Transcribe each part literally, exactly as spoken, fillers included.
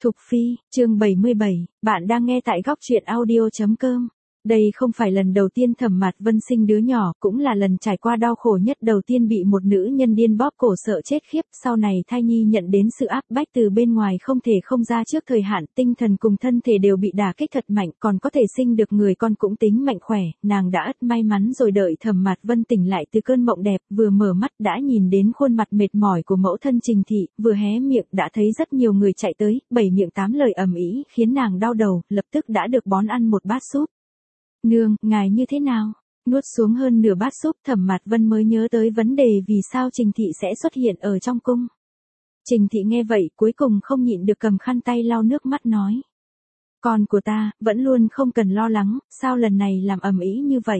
Thục Phi, chương bảy mươi bảy, bạn đang nghe tại góc truyện audio chấm com. Đây không phải lần đầu tiên Thẩm Mạt Vân sinh đứa nhỏ, cũng là lần trải qua đau khổ nhất đầu tiên bị một nữ nhân điên bóp cổ sợ chết khiếp, sau này thai nhi nhận đến sự áp bách từ bên ngoài không thể không ra trước thời hạn, tinh thần cùng thân thể đều bị đả kích thật mạnh, còn có thể sinh được người con cũng tính mạnh khỏe, nàng đã ất may mắn rồi. Đợi Thẩm Mạt Vân tỉnh lại từ cơn mộng đẹp, vừa mở mắt đã nhìn đến khuôn mặt mệt mỏi của mẫu thân Trình Thị, vừa hé miệng đã thấy rất nhiều người chạy tới, bảy miệng tám lời ầm ĩ khiến nàng đau đầu, lập tức đã được bón ăn một bát súp. Nương, ngài như thế nào? Nuốt xuống hơn nửa bát súp, Thẩm Mạt Vân mới nhớ tới vấn đề vì sao Trình Thị sẽ xuất hiện ở trong cung. Trình Thị nghe vậy cuối cùng không nhịn được cầm khăn tay lau nước mắt nói. Con của ta, vẫn luôn không cần lo lắng, sao lần này làm ầm ĩ như vậy?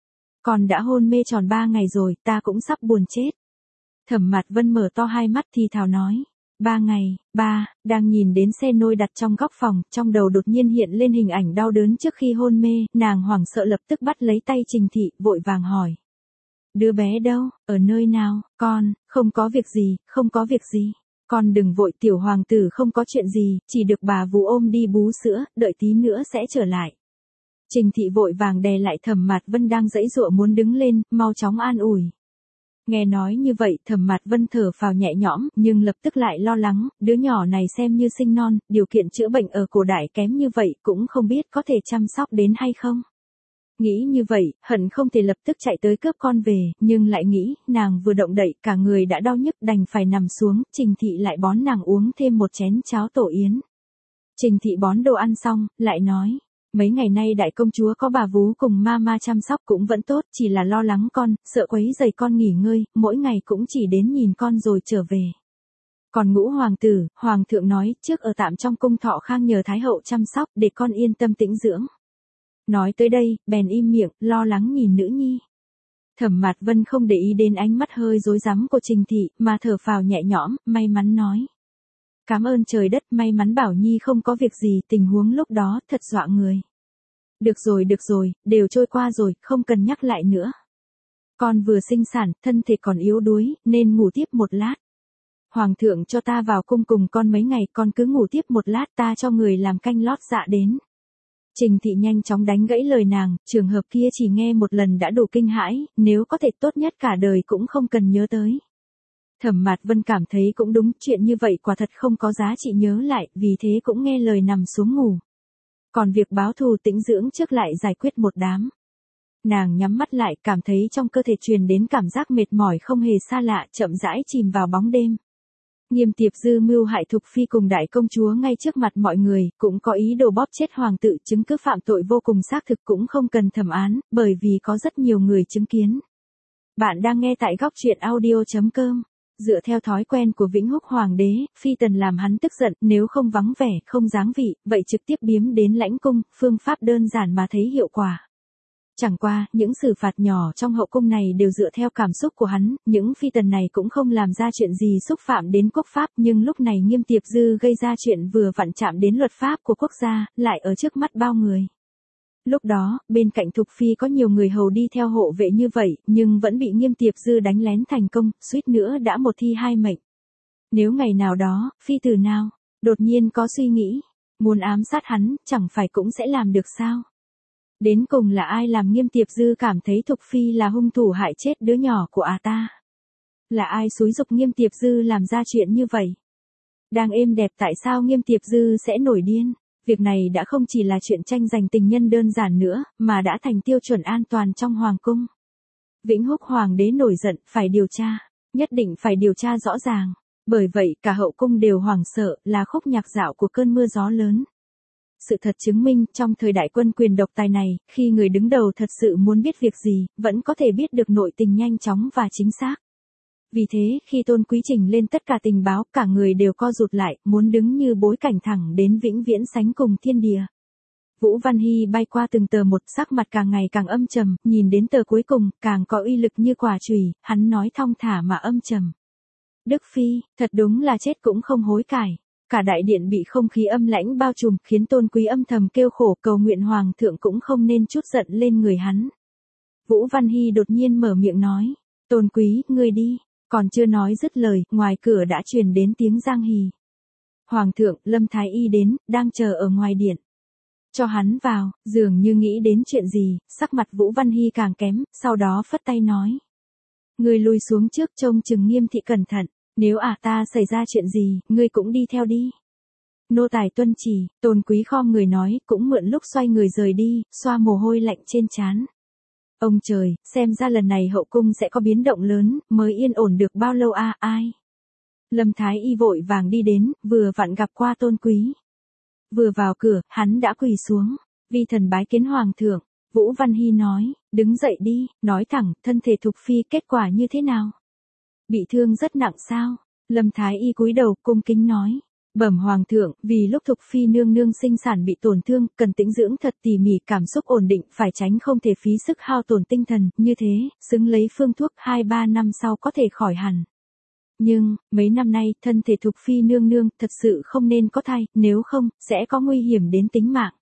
Con đã hôn mê tròn ba ngày rồi, ta cũng sắp buồn chết. Thẩm Mạt Vân mở to hai mắt thì thào nói. Ba ngày, ba, đang nhìn đến xe nôi đặt trong góc phòng, trong đầu đột nhiên hiện lên hình ảnh đau đớn trước khi hôn mê, nàng hoảng sợ lập tức bắt lấy tay Trình Thị, vội vàng hỏi. Đứa bé đâu, ở nơi nào, con, không có việc gì, không có việc gì. Con đừng vội, tiểu hoàng tử không có chuyện gì, chỉ được bà vú ôm đi bú sữa, đợi tí nữa sẽ trở lại. Trình Thị vội vàng đè lại Thẩm Mạt Vân đang giãy giụa muốn đứng lên, mau chóng an ủi. Nghe nói như vậy, Thẩm Mạt Vân thở phào nhẹ nhõm, nhưng lập tức lại lo lắng, đứa nhỏ này xem như sinh non, điều kiện chữa bệnh ở cổ đại kém như vậy, cũng không biết có thể chăm sóc đến hay không. Nghĩ như vậy, hận không thể lập tức chạy tới cướp con về, nhưng lại nghĩ, nàng vừa động đậy, cả người đã đau nhức đành phải nằm xuống, Trình Thị lại bón nàng uống thêm một chén cháo tổ yến. Trình Thị bón đồ ăn xong, lại nói. Mấy ngày nay đại công chúa có bà vú cùng mama chăm sóc cũng vẫn tốt, chỉ là lo lắng con, sợ quấy rầy con nghỉ ngơi, mỗi ngày cũng chỉ đến nhìn con rồi trở về. Còn Ngũ hoàng tử, hoàng thượng nói, trước ở tạm trong cung Thọ Khang nhờ thái hậu chăm sóc, để con yên tâm tĩnh dưỡng. Nói tới đây, bèn im miệng, lo lắng nhìn nữ nhi. Thẩm Mạt Vân không để ý đến ánh mắt hơi rối rắm của Trình Thị, mà thở phào nhẹ nhõm, may mắn nói. Cảm ơn trời đất, may mắn Bảo Nhi không có việc gì, tình huống lúc đó thật dọa người. Được rồi, được rồi, đều trôi qua rồi, không cần nhắc lại nữa. Con vừa sinh sản, thân thể còn yếu đuối, nên ngủ tiếp một lát. Hoàng thượng cho ta vào cung cùng con mấy ngày, con cứ ngủ tiếp một lát, ta cho người làm canh lót dạ đến. Trình Thị nhanh chóng đánh gãy lời nàng, trường hợp kia chỉ nghe một lần đã đủ kinh hãi, nếu có thể tốt nhất cả đời cũng không cần nhớ tới. Thẩm Mạt Vân cảm thấy cũng đúng, chuyện như vậy quả thật không có giá trị nhớ lại, vì thế cũng nghe lời nằm xuống ngủ. Còn việc báo thù tĩnh dưỡng trước lại giải quyết một đám. Nàng nhắm mắt lại, cảm thấy trong cơ thể truyền đến cảm giác mệt mỏi không hề xa lạ, chậm rãi chìm vào bóng đêm. Nghiêm Tiệp Dư mưu hại Thục Phi cùng đại công chúa ngay trước mặt mọi người, cũng có ý đồ bóp chết hoàng tử, chứng cứ phạm tội vô cùng xác thực cũng không cần thẩm án, bởi vì có rất nhiều người chứng kiến. Bạn đang nghe tại góc truyện audio chấm com. Dựa theo thói quen của Vĩnh Húc Hoàng đế, phi tần làm hắn tức giận, nếu không vắng vẻ, không dáng vị, vậy trực tiếp biếm đến lãnh cung, phương pháp đơn giản mà thấy hiệu quả. Chẳng qua, những xử phạt nhỏ trong hậu cung này đều dựa theo cảm xúc của hắn, những phi tần này cũng không làm ra chuyện gì xúc phạm đến quốc pháp, nhưng lúc này Nghiêm Tiệp Dư gây ra chuyện vừa vặn chạm đến luật pháp của quốc gia, lại ở trước mắt bao người. Lúc đó, bên cạnh Thục Phi có nhiều người hầu đi theo hộ vệ như vậy, nhưng vẫn bị Nghiêm Tiệp Dư đánh lén thành công, suýt nữa đã một thi hai mệnh. Nếu ngày nào đó, phi tử nào, đột nhiên có suy nghĩ, muốn ám sát hắn, chẳng phải cũng sẽ làm được sao? Đến cùng là ai làm Nghiêm Tiệp Dư cảm thấy Thục Phi là hung thủ hại chết đứa nhỏ của à ta? Là ai xúi giục Nghiêm Tiệp Dư làm ra chuyện như vậy? Đang êm đẹp tại sao Nghiêm Tiệp Dư sẽ nổi điên? Việc này đã không chỉ là chuyện tranh giành tình nhân đơn giản nữa, mà đã thành tiêu chuẩn an toàn trong hoàng cung. Vĩnh Húc Hoàng đế nổi giận, phải điều tra, nhất định phải điều tra rõ ràng. Bởi vậy, cả hậu cung đều hoảng sợ, là khúc nhạc dạo của cơn mưa gió lớn. Sự thật chứng minh, trong thời đại quân quyền độc tài này, khi người đứng đầu thật sự muốn biết việc gì, vẫn có thể biết được nội tình nhanh chóng và chính xác. Vì thế, khi Tôn Quý trình lên tất cả tình báo, cả người đều co rụt lại, muốn đứng như bối cảnh thẳng đến vĩnh viễn sánh cùng thiên địa. Vũ Văn Hy bay qua từng tờ một, sắc mặt càng ngày càng âm trầm, nhìn đến tờ cuối cùng, càng có uy lực như quả chùy, hắn nói thong thả mà âm trầm. Đức Phi, thật đúng là chết cũng không hối cải. Cả đại điện bị không khí âm lãnh bao trùm, khiến Tôn Quý âm thầm kêu khổ, cầu nguyện hoàng thượng cũng không nên chút giận lên người hắn. Vũ Văn Hy đột nhiên mở miệng nói, Tôn Quý, ngươi đi. Còn chưa nói dứt lời, ngoài cửa đã truyền đến tiếng Giang Hì. Hoàng thượng, Lâm Thái Y đến, đang chờ ở ngoài điện. Cho hắn vào, dường như nghĩ đến chuyện gì, sắc mặt Vũ Văn Hy càng kém, sau đó phất tay nói. Ngươi lui xuống trước trông chừng Nghiêm thị cẩn thận, nếu ả ta xảy ra chuyện gì, ngươi cũng đi theo đi. Nô tài tuân chỉ, Tôn Quý khom người nói, cũng mượn lúc xoay người rời đi, xoa mồ hôi lạnh trên trán. Ông trời, xem ra lần này hậu cung sẽ có biến động lớn, mới yên ổn được bao lâu a à, ai? Lâm Thái Y vội vàng đi đến, vừa vặn gặp qua Tôn Quý. Vừa vào cửa, hắn đã quỳ xuống, vi thần bái kiến hoàng thượng. Vũ Văn Hy nói, đứng dậy đi, nói thẳng, thân thể Thục Phi kết quả như thế nào? Bị thương rất nặng sao? Lâm Thái Y cúi đầu, cung kính nói. Bẩm hoàng thượng, vì lúc Thục Phi nương nương sinh sản bị tổn thương, cần tĩnh dưỡng thật tỉ mỉ, cảm xúc ổn định, phải tránh không thể phí sức hao tổn tinh thần, như thế, xứng lấy phương thuốc hai ba năm sau có thể khỏi hẳn. Nhưng, mấy năm nay, thân thể Thục Phi nương nương thật sự không nên có thai, nếu không, sẽ có nguy hiểm đến tính mạng.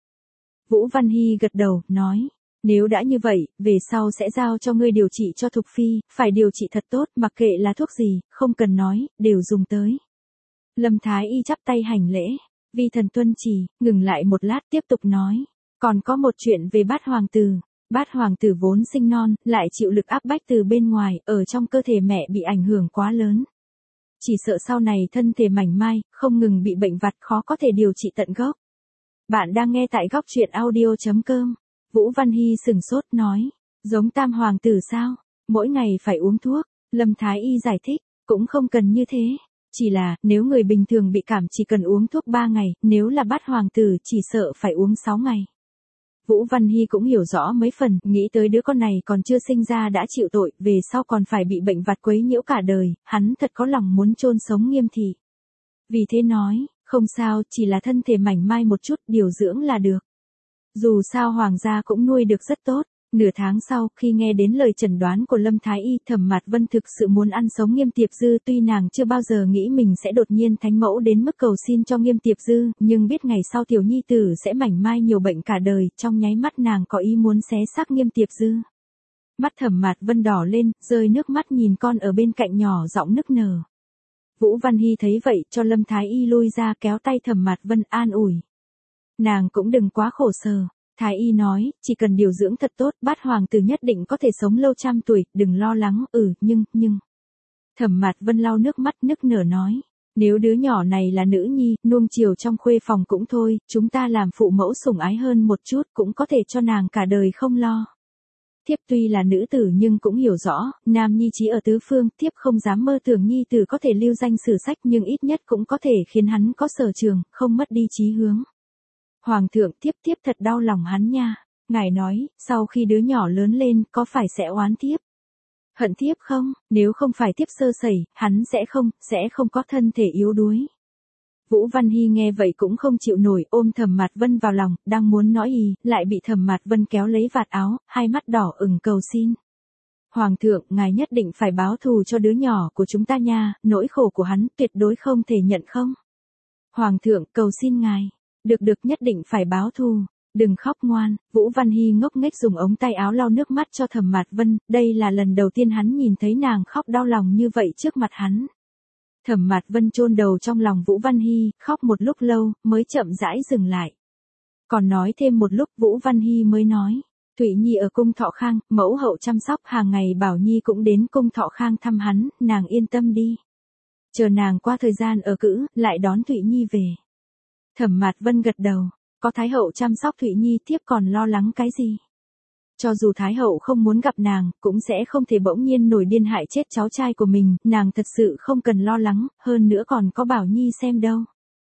Vũ Văn Hy gật đầu, nói, nếu đã như vậy, về sau sẽ giao cho ngươi điều trị cho Thục Phi, phải điều trị thật tốt, mặc kệ là thuốc gì, không cần nói, đều dùng tới. Lâm Thái Y chắp tay hành lễ, vi thần tuân chỉ, ngừng lại một lát tiếp tục nói, còn có một chuyện về Bát hoàng tử. Bát hoàng tử vốn sinh non, lại chịu lực áp bách từ bên ngoài, ở trong cơ thể mẹ bị ảnh hưởng quá lớn. Chỉ sợ sau này thân thể mảnh mai, không ngừng bị bệnh vặt khó có thể điều trị tận gốc. Bạn đang nghe tại góc truyện audio chấm com. Vũ Văn Hy sừng sốt nói, giống tam hoàng tử sao, mỗi ngày phải uống thuốc. Lâm Thái Y giải thích, cũng không cần như thế. Chỉ là, nếu người bình thường bị cảm chỉ cần uống thuốc ba ngày, nếu là Bát hoàng tử chỉ sợ phải uống sáu ngày. Vũ Văn Hy cũng hiểu rõ mấy phần, nghĩ tới đứa con này còn chưa sinh ra đã chịu tội, về sau còn phải bị bệnh vặt quấy nhiễu cả đời, hắn thật có lòng muốn chôn sống Nghiêm thị. Vì thế nói, không sao, chỉ là thân thể mảnh mai một chút, điều dưỡng là được. Dù sao hoàng gia cũng nuôi được rất tốt. Nửa tháng sau, khi nghe đến lời chẩn đoán của Lâm Thái Y, Thẩm Mạt Vân thực sự muốn ăn sống Nghiêm Tiệp Dư, tuy nàng chưa bao giờ nghĩ mình sẽ đột nhiên thánh mẫu đến mức cầu xin cho Nghiêm Tiệp Dư, nhưng biết ngày sau tiểu nhi tử sẽ mảnh mai nhiều bệnh cả đời, trong nháy mắt nàng có ý muốn xé xác Nghiêm Tiệp Dư. Mắt Thẩm Mạt Vân đỏ lên, rơi nước mắt nhìn con ở bên cạnh nhỏ giọng nức nở. Vũ Văn Hy thấy vậy, cho Lâm Thái Y lui ra kéo tay Thẩm Mạt Vân an ủi. Nàng cũng đừng quá khổ sở. Thái Y nói, chỉ cần điều dưỡng thật tốt, Bát hoàng tử nhất định có thể sống lâu trăm tuổi, đừng lo lắng, ừ, nhưng, nhưng. Thẩm Mạt Vân lau nước mắt nức nở nói, nếu đứa nhỏ này là nữ nhi, nuông chiều trong khuê phòng cũng thôi, chúng ta làm phụ mẫu sủng ái hơn một chút cũng có thể cho nàng cả đời không lo. Thiếp tuy là nữ tử nhưng cũng hiểu rõ, nam nhi chí ở tứ phương, thiếp không dám mơ tưởng nhi tử có thể lưu danh sử sách nhưng ít nhất cũng có thể khiến hắn có sở trường, không mất đi chí hướng. Hoàng thượng, thiếp thiếp thật đau lòng hắn nha. Ngài nói, sau khi đứa nhỏ lớn lên, có phải sẽ oán thiếp? Hận thiếp không? Nếu không phải thiếp sơ sẩy, hắn sẽ không, sẽ không có thân thể yếu đuối. Vũ Văn Hy nghe vậy cũng không chịu nổi, ôm Thẩm Mạt Vân vào lòng, đang muốn nói ý, lại bị Thẩm Mạt Vân kéo lấy vạt áo, hai mắt đỏ ửng cầu xin. Hoàng thượng, ngài nhất định phải báo thù cho đứa nhỏ của chúng ta nha, nỗi khổ của hắn tuyệt đối không thể nhận không? Hoàng thượng, cầu xin ngài. Được được, nhất định phải báo thù. Đừng khóc ngoan. Vũ Văn Hy ngốc nghếch dùng ống tay áo lau nước mắt cho Thẩm Mạt Vân, đây là lần đầu tiên hắn nhìn thấy nàng khóc đau lòng như vậy trước mặt hắn. Thẩm Mạt Vân chôn đầu trong lòng Vũ Văn Hy, khóc một lúc lâu, mới chậm rãi dừng lại. Còn nói thêm một lúc Vũ Văn Hy mới nói, Thụy Nhi ở cung Thọ Khang, mẫu hậu chăm sóc, hàng ngày Bảo Nhi cũng đến cung Thọ Khang thăm hắn, nàng yên tâm đi. Chờ nàng qua thời gian ở cữ, lại đón Thụy Nhi về. Thẩm Mạt Vân gật đầu, có Thái hậu chăm sóc Thụy Nhi thiếp còn lo lắng cái gì? Cho dù Thái hậu không muốn gặp nàng, cũng sẽ không thể bỗng nhiên nổi điên hại chết cháu trai của mình, nàng thật sự không cần lo lắng, hơn nữa còn có Bảo Nhi xem đâu.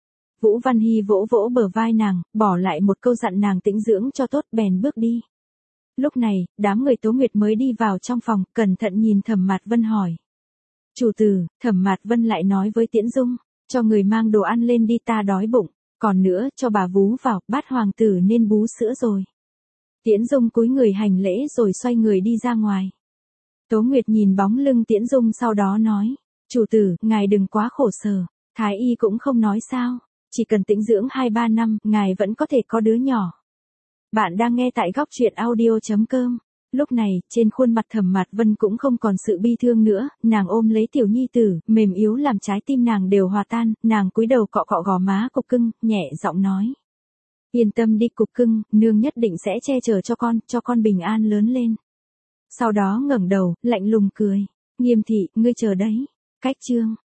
Vũ Văn Hy vỗ vỗ bờ vai nàng, bỏ lại một câu dặn nàng tĩnh dưỡng cho tốt bèn bước đi. Lúc này, đám người Tố Nguyệt mới đi vào trong phòng, cẩn thận nhìn Thẩm Mạt Vân hỏi. Chủ tử, Thẩm Mạt Vân lại nói với Tiễn Dung, cho người mang đồ ăn lên đi, ta đói bụng. Còn nữa, cho bà vú vào, Bát hoàng tử nên bú sữa rồi. Tiễn Dung cúi người hành lễ rồi xoay người đi ra ngoài. Tố Nguyệt nhìn bóng lưng Tiễn Dung sau đó nói, chủ tử, ngài đừng quá khổ sở, Thái y cũng không nói sao, chỉ cần tĩnh dưỡng hai ba năm, ngài vẫn có thể có đứa nhỏ. Bạn đang nghe tại góc truyện audio chấm com. Lúc này, trên khuôn mặt Thẩm Mạt Vân cũng không còn sự bi thương nữa, nàng ôm lấy tiểu nhi tử, mềm yếu làm trái tim nàng đều hòa tan, nàng cúi đầu cọ cọ gò má Cục Cưng, nhẹ giọng nói. Yên tâm đi Cục Cưng, nương nhất định sẽ che chở cho con, cho con bình an lớn lên. Sau đó ngẩng đầu, lạnh lùng cười. Nghiêm thị, ngươi chờ đấy. Cách chương